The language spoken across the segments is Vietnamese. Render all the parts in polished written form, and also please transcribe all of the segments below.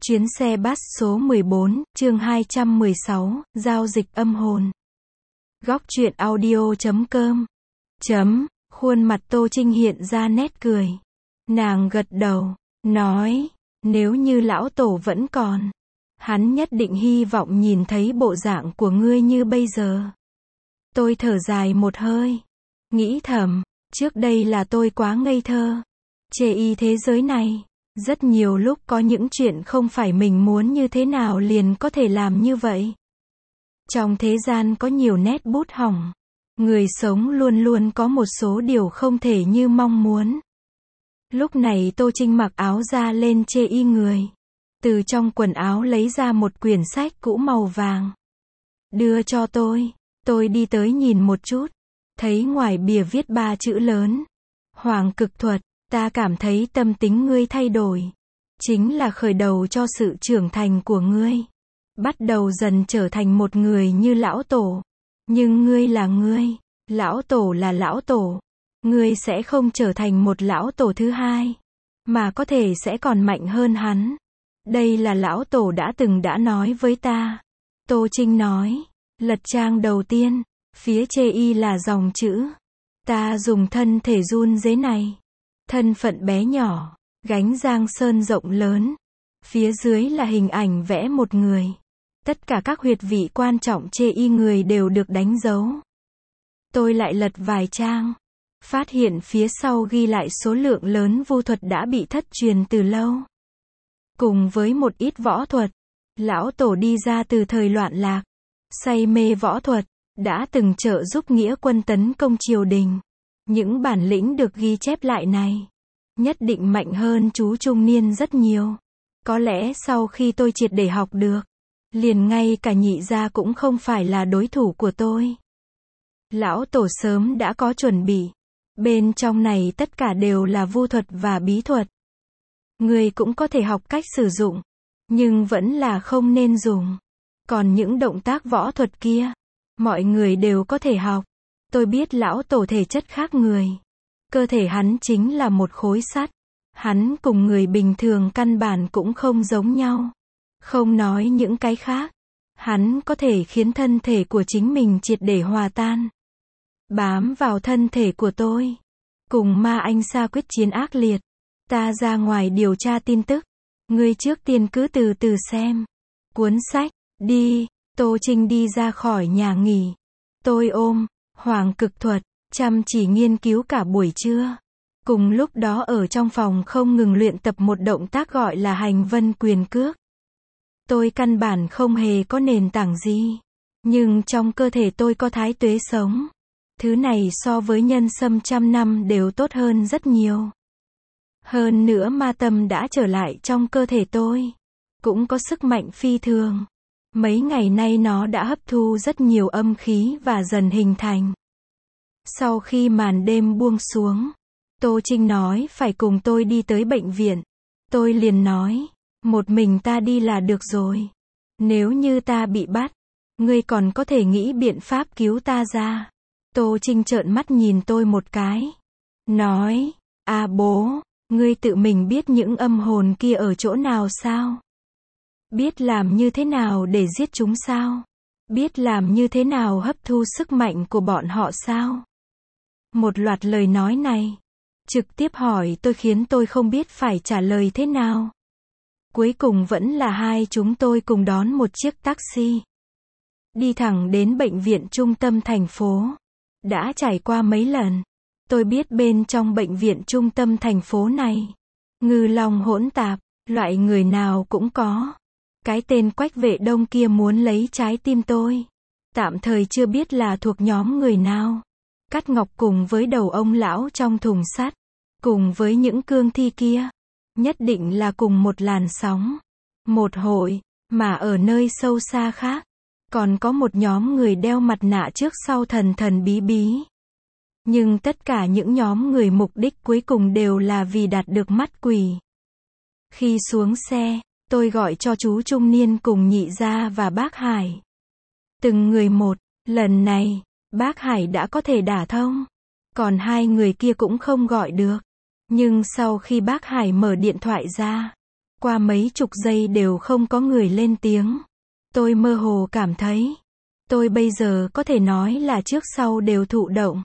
Chuyến xe bus số 14, chương 216, giao dịch âm hồn. Góc truyện audio.com. Khuôn mặt Tô Trinh hiện ra nét cười. Nàng gật đầu, nói, nếu như lão tổ vẫn còn, hắn nhất định hy vọng nhìn thấy bộ dạng của ngươi như bây giờ. Tôi thở dài một hơi, nghĩ thầm, trước đây là tôi quá ngây thơ, chê y thế giới này. Rất nhiều lúc có những chuyện không phải mình muốn như thế nào liền có thể làm như vậy. Trong thế gian có nhiều nét bút hỏng. Người sống luôn luôn có một số điều không thể như mong muốn. Lúc này Tô Trinh mặc áo ra lên chê y người. Từ trong quần áo lấy ra một quyển sách cũ màu vàng. Đưa cho tôi. Tôi đi tới nhìn một chút. Thấy ngoài bìa viết 3 chữ lớn. Hoàng cực thuật. Ta cảm thấy tâm tính ngươi thay đổi. Chính là khởi đầu cho sự trưởng thành của ngươi. Bắt đầu dần trở thành một người như lão tổ. Nhưng ngươi là ngươi. Lão tổ là lão tổ. Ngươi sẽ không trở thành một lão tổ thứ hai. Mà có thể sẽ còn mạnh hơn hắn. Đây là lão tổ đã nói với ta. Tô Trinh nói. Lật trang đầu tiên. Phía chê y là dòng chữ. Ta dùng thân thể run rế này. Thân phận bé nhỏ, gánh giang sơn rộng lớn. Phía dưới là hình ảnh vẽ một người. Tất cả các huyệt vị quan trọng chê y người đều được đánh dấu. Tôi lại lật vài trang. Phát hiện phía sau ghi lại số lượng lớn vu thuật đã bị thất truyền từ lâu. Cùng với một ít võ thuật. Lão tổ đi ra từ thời loạn lạc. Say mê võ thuật. Đã từng trợ giúp nghĩa quân tấn công triều đình. Những bản lĩnh được ghi chép lại này, nhất định mạnh hơn chú trung niên rất nhiều. Có lẽ sau khi tôi triệt để học được, liền ngay cả nhị gia cũng không phải là đối thủ của tôi. Lão tổ sớm đã có chuẩn bị. Bên trong này tất cả đều là vu thuật và bí thuật. Người cũng có thể học cách sử dụng, nhưng vẫn là không nên dùng. Còn những động tác võ thuật kia, mọi người đều có thể học. Tôi biết lão tổ thể chất khác người. Cơ thể hắn chính là một khối sắt. Hắn cùng người bình thường căn bản cũng không giống nhau. Không nói những cái khác. Hắn có thể khiến thân thể của chính mình triệt để hòa tan. Bám vào thân thể của tôi. Cùng ma anh sa quyết chiến ác liệt. Ta ra ngoài điều tra tin tức. Ngươi trước tiên cứ từ từ xem. Cuốn sách, đi. Tô Trinh đi ra khỏi nhà nghỉ. Tôi ôm Hoàng cực thuật, chăm chỉ nghiên cứu cả buổi trưa. Cùng lúc đó ở trong phòng không ngừng luyện tập một động tác gọi là hành vân quyền cước. Tôi căn bản không hề có nền tảng gì. Nhưng trong cơ thể tôi có thái tuế sống. Thứ này so với nhân sâm 100 năm đều tốt hơn rất nhiều. Hơn nữa ma tâm đã trở lại trong cơ thể tôi. Cũng có sức mạnh phi thường. Mấy ngày nay nó đã hấp thu rất nhiều âm khí và dần hình thành. Sau khi màn đêm buông xuống, Tô Trinh nói phải cùng tôi đi tới bệnh viện. Tôi liền nói, một mình ta đi là được rồi. Nếu như ta bị bắt, ngươi còn có thể nghĩ biện pháp cứu ta ra. Tô Trinh trợn mắt nhìn tôi một cái. Nói, bố, ngươi tự mình biết những âm hồn kia ở chỗ nào sao? Biết làm như thế nào để giết chúng sao? Biết làm như thế nào hấp thu sức mạnh của bọn họ sao? Một loạt lời nói này, trực tiếp hỏi tôi khiến tôi không biết phải trả lời thế nào. Cuối cùng vẫn là hai chúng tôi cùng đón một chiếc taxi. Đi thẳng đến bệnh viện trung tâm thành phố. Đã trải qua mấy lần. Tôi biết bên trong bệnh viện trung tâm thành phố này, ngư long hỗn tạp, loại người nào cũng có. Cái tên Quách Vệ Đông kia muốn lấy trái tim tôi. Tạm thời chưa biết là thuộc nhóm người nào. Cát Ngọc cùng với đầu ông lão trong thùng sắt. Cùng với những cương thi kia. Nhất định là cùng một làn sóng. Một hội. Mà ở nơi sâu xa khác. Còn có một nhóm người đeo mặt nạ trước sau thần thần bí bí. Nhưng tất cả những nhóm người mục đích cuối cùng đều là vì đạt được mắt quỷ. Khi xuống xe, tôi gọi cho chú trung niên cùng nhị gia và bác Hải. Từng người một, lần này, bác Hải đã có thể đả thông. Còn hai người kia cũng không gọi được. Nhưng sau khi bác Hải mở điện thoại ra, Qua mấy chục giây đều không có người lên tiếng. Tôi mơ hồ cảm thấy, tôi bây giờ có thể nói là trước sau đều thụ động.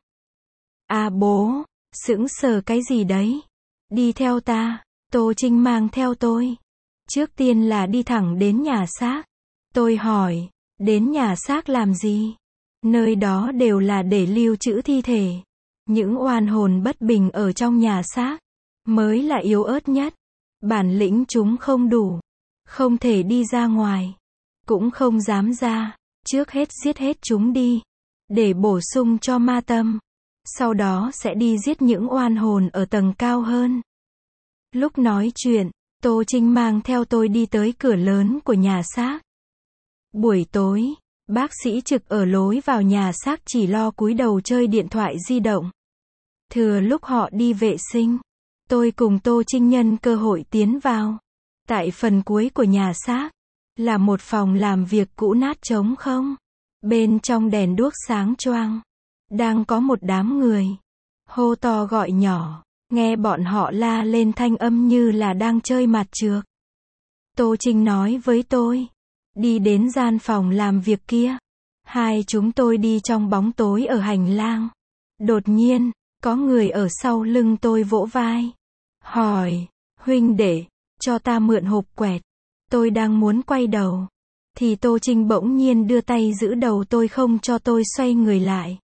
À bố, sững sờ cái gì đấy? Đi theo ta. Tô Trinh mang theo tôi. Trước tiên là đi thẳng đến nhà xác. Tôi hỏi, đến nhà xác làm gì? Nơi đó đều là để lưu trữ thi thể. Những oan hồn bất bình ở trong nhà xác mới là yếu ớt nhất. Bản lĩnh chúng không đủ, không thể đi ra ngoài, cũng không dám ra. Trước hết giết hết chúng đi, để bổ sung cho ma tâm. Sau đó sẽ đi giết những oan hồn ở tầng cao hơn. Lúc nói chuyện, Tô Trinh mang theo tôi đi tới cửa lớn của nhà xác. Buổi tối, bác sĩ trực ở lối vào nhà xác chỉ lo cúi đầu chơi điện thoại di động. Thừa lúc họ đi vệ sinh, tôi cùng Tô Trinh nhân cơ hội tiến vào. Tại phần cuối của nhà xác, là một phòng làm việc cũ nát trống không. Bên trong đèn đuốc sáng choang. Đang có một đám người. Hô to gọi nhỏ. Nghe bọn họ la lên thanh âm như là đang chơi mặt trược. Tô Trinh nói với tôi. Đi đến gian phòng làm việc kia. Hai chúng tôi đi trong bóng tối ở hành lang. Đột nhiên, có người ở sau lưng tôi vỗ vai. Hỏi, huynh đệ, cho ta mượn hộp quẹt. Tôi đang muốn quay đầu. Thì Tô Trinh bỗng nhiên đưa tay giữ đầu tôi không cho tôi xoay người lại.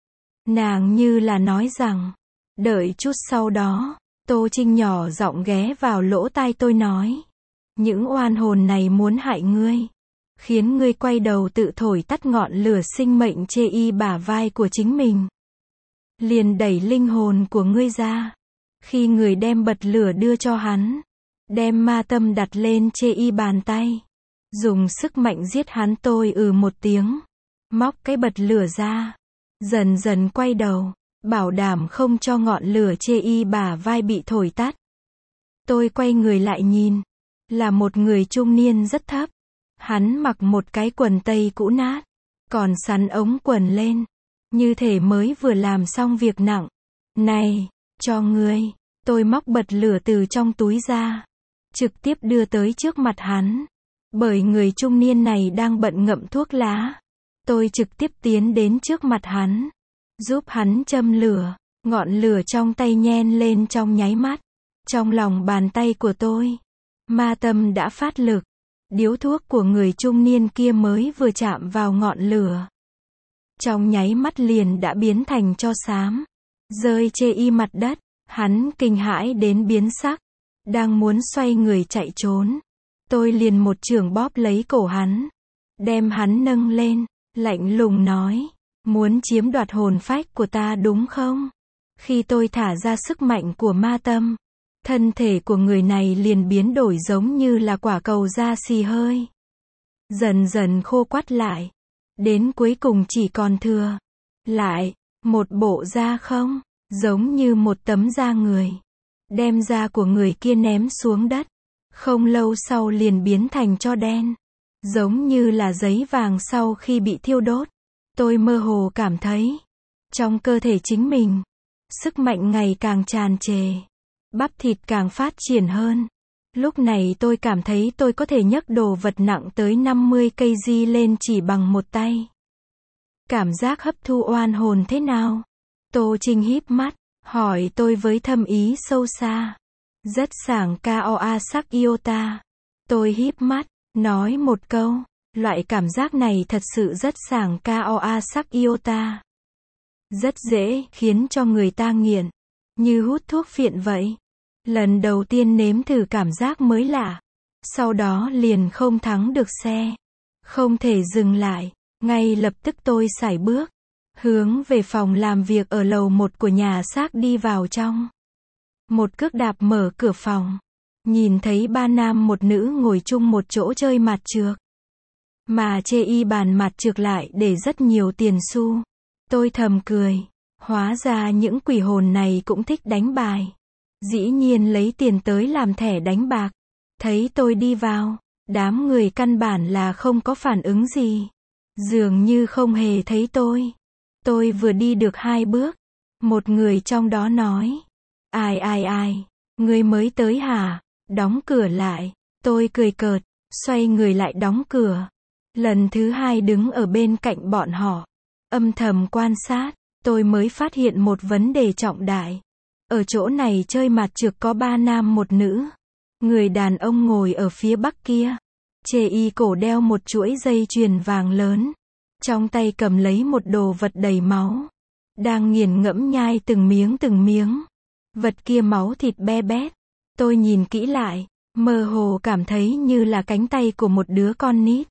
Nàng như là nói rằng, đợi chút sau đó, Tô Trinh nhỏ giọng ghé vào lỗ tai tôi nói. Những oan hồn này muốn hại ngươi. Khiến ngươi quay đầu tự thổi tắt ngọn lửa sinh mệnh chê y bả vai của chính mình. Liền đẩy linh hồn của ngươi ra. Khi người đem bật lửa đưa cho hắn, đem ma tâm đặt lên chê y bàn tay. Dùng sức mạnh giết hắn. Tôi một tiếng. Móc cái bật lửa ra. Dần dần quay đầu. Bảo đảm không cho ngọn lửa chê y bả vai bị thổi tắt. Tôi quay người lại nhìn. Là một người trung niên rất thấp. Hắn mặc một cái quần tây cũ nát. Còn sắn ống quần lên. Như thể mới vừa làm xong việc nặng. Này, cho ngươi. Tôi móc bật lửa từ trong túi ra. Trực tiếp đưa tới trước mặt hắn. Bởi người trung niên này đang bận ngậm thuốc lá. Tôi trực tiếp tiến đến trước mặt hắn. Giúp hắn châm lửa. Ngọn lửa trong tay nhen lên trong nháy mắt. Trong lòng bàn tay của tôi, ma tâm đã phát lực. Điếu thuốc của người trung niên kia mới vừa chạm vào ngọn lửa. Trong nháy mắt liền đã biến thành tro xám. Rơi chê y mặt đất. Hắn kinh hãi đến biến sắc. Đang muốn xoay người chạy trốn. Tôi liền một chưởng bóp lấy cổ hắn. Đem hắn nâng lên. Lạnh lùng nói. Muốn chiếm đoạt hồn phách của ta đúng không? Khi tôi thả ra sức mạnh của ma tâm, thân thể của người này liền biến đổi giống như là quả cầu da xì hơi. Dần dần khô quắt lại. Đến cuối cùng chỉ còn thừa lại một bộ da không, giống như một tấm da người. Đem da của người kia ném xuống đất. Không lâu sau liền biến thành tro đen. Giống như là giấy vàng sau khi bị thiêu đốt. Tôi mơ hồ cảm thấy, trong cơ thể chính mình, sức mạnh ngày càng tràn trề. Bắp thịt càng phát triển hơn. Lúc này tôi cảm thấy tôi có thể nhấc đồ vật nặng tới 50 kg lên chỉ bằng một tay. Cảm giác hấp thu oan hồn thế nào? Tô Trinh híp mắt, hỏi tôi với thâm ý sâu xa. Rất sảng Koa sắc Iota. Tôi híp mắt, nói một câu. Loại cảm giác này thật sự rất sảng Koa sắc Iota. Rất dễ khiến cho người ta nghiện. Như hút thuốc phiện vậy. Lần đầu tiên nếm thử cảm giác mới lạ. Sau đó liền không thắng được xe. Không thể dừng lại. Ngay lập tức tôi sải bước. Hướng về phòng làm việc ở lầu 1 của nhà xác đi vào trong. Một cước đạp mở cửa phòng. Nhìn thấy ba nam một nữ ngồi chung một chỗ chơi mặt trược. Mà chê y bàn mặt trược lại để rất nhiều tiền xu. Tôi thầm cười. Hóa ra những quỷ hồn này cũng thích đánh bài. Dĩ nhiên lấy tiền tới làm thẻ đánh bạc. Thấy tôi đi vào, đám người căn bản là không có phản ứng gì. Dường như không hề thấy tôi. Tôi vừa đi được 2 bước. Một người trong đó nói. Ai, ngươi mới tới hả? Đóng cửa lại. Tôi cười cợt, xoay người lại đóng cửa. Lần thứ hai đứng ở bên cạnh bọn họ, âm thầm quan sát, tôi mới phát hiện một vấn đề trọng đại. Ở chỗ này chơi mặt trược có 3 nam một nữ. Người đàn ông ngồi ở phía bắc kia. Chê y cổ đeo một chuỗi dây chuyền vàng lớn. Trong tay cầm lấy một đồ vật đầy máu. Đang nghiền ngẫm nhai từng miếng. Vật kia máu thịt be bét. Tôi nhìn kỹ lại, mơ hồ cảm thấy như là cánh tay của một đứa con nít.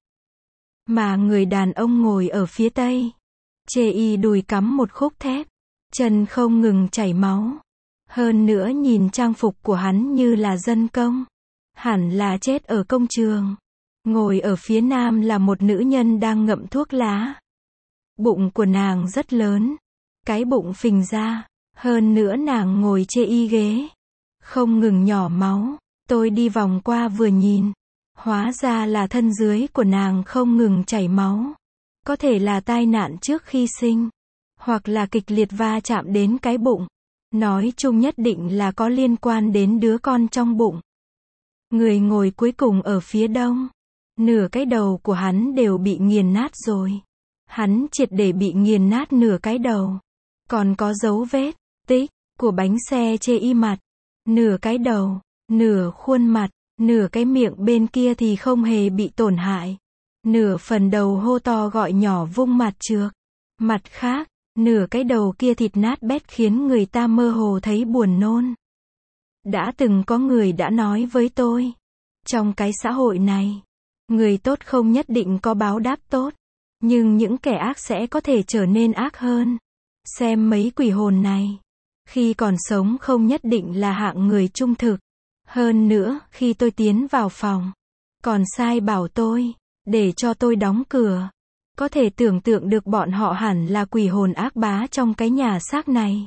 Mà người đàn ông ngồi ở phía tây. Chê y đùi cắm một khúc thép. Chân không ngừng chảy máu. Hơn nữa nhìn trang phục của hắn như là dân công. Hẳn là chết ở công trường. Ngồi ở phía nam là một nữ nhân đang ngậm thuốc lá. Bụng của nàng rất lớn. Cái bụng phình ra. Hơn nữa nàng ngồi chê y ghế. Không ngừng nhỏ máu. Tôi đi vòng qua vừa nhìn. Hóa ra là thân dưới của nàng không ngừng chảy máu. Có thể là tai nạn trước khi sinh. Hoặc là kịch liệt va chạm đến cái bụng. Nói chung nhất định là có liên quan đến đứa con trong bụng. Người ngồi cuối cùng ở phía đông. Nửa cái đầu của hắn đều bị nghiền nát rồi. Hắn triệt để bị nghiền nát nửa cái đầu. Còn có dấu vết, tích, của bánh xe chê y mặt. Nửa cái đầu, nửa khuôn mặt, nửa cái miệng bên kia thì không hề bị tổn hại. Nửa phần đầu hô to gọi nhỏ vung mặt trược. Mặt khác, nửa cái đầu kia thịt nát bét khiến người ta mơ hồ thấy buồn nôn. Đã từng có người đã nói với tôi. Trong cái xã hội này, người tốt không nhất định có báo đáp tốt. Nhưng những kẻ ác sẽ có thể trở nên ác hơn. Xem mấy quỷ hồn này. Khi còn sống không nhất định là hạng người trung thực. Hơn nữa, khi tôi tiến vào phòng, còn sai bảo tôi, để cho tôi đóng cửa. Có thể tưởng tượng được bọn họ hẳn là quỷ hồn ác bá trong cái nhà xác này.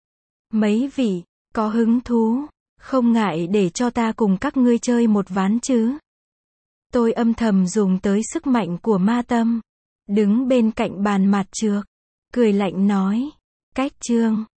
Mấy vị, có hứng thú, không ngại để cho ta cùng các ngươi chơi một ván chứ? Tôi âm thầm dùng tới sức mạnh của ma tâm. Đứng bên cạnh bàn mặt trược. Cười lạnh nói. Cách chương.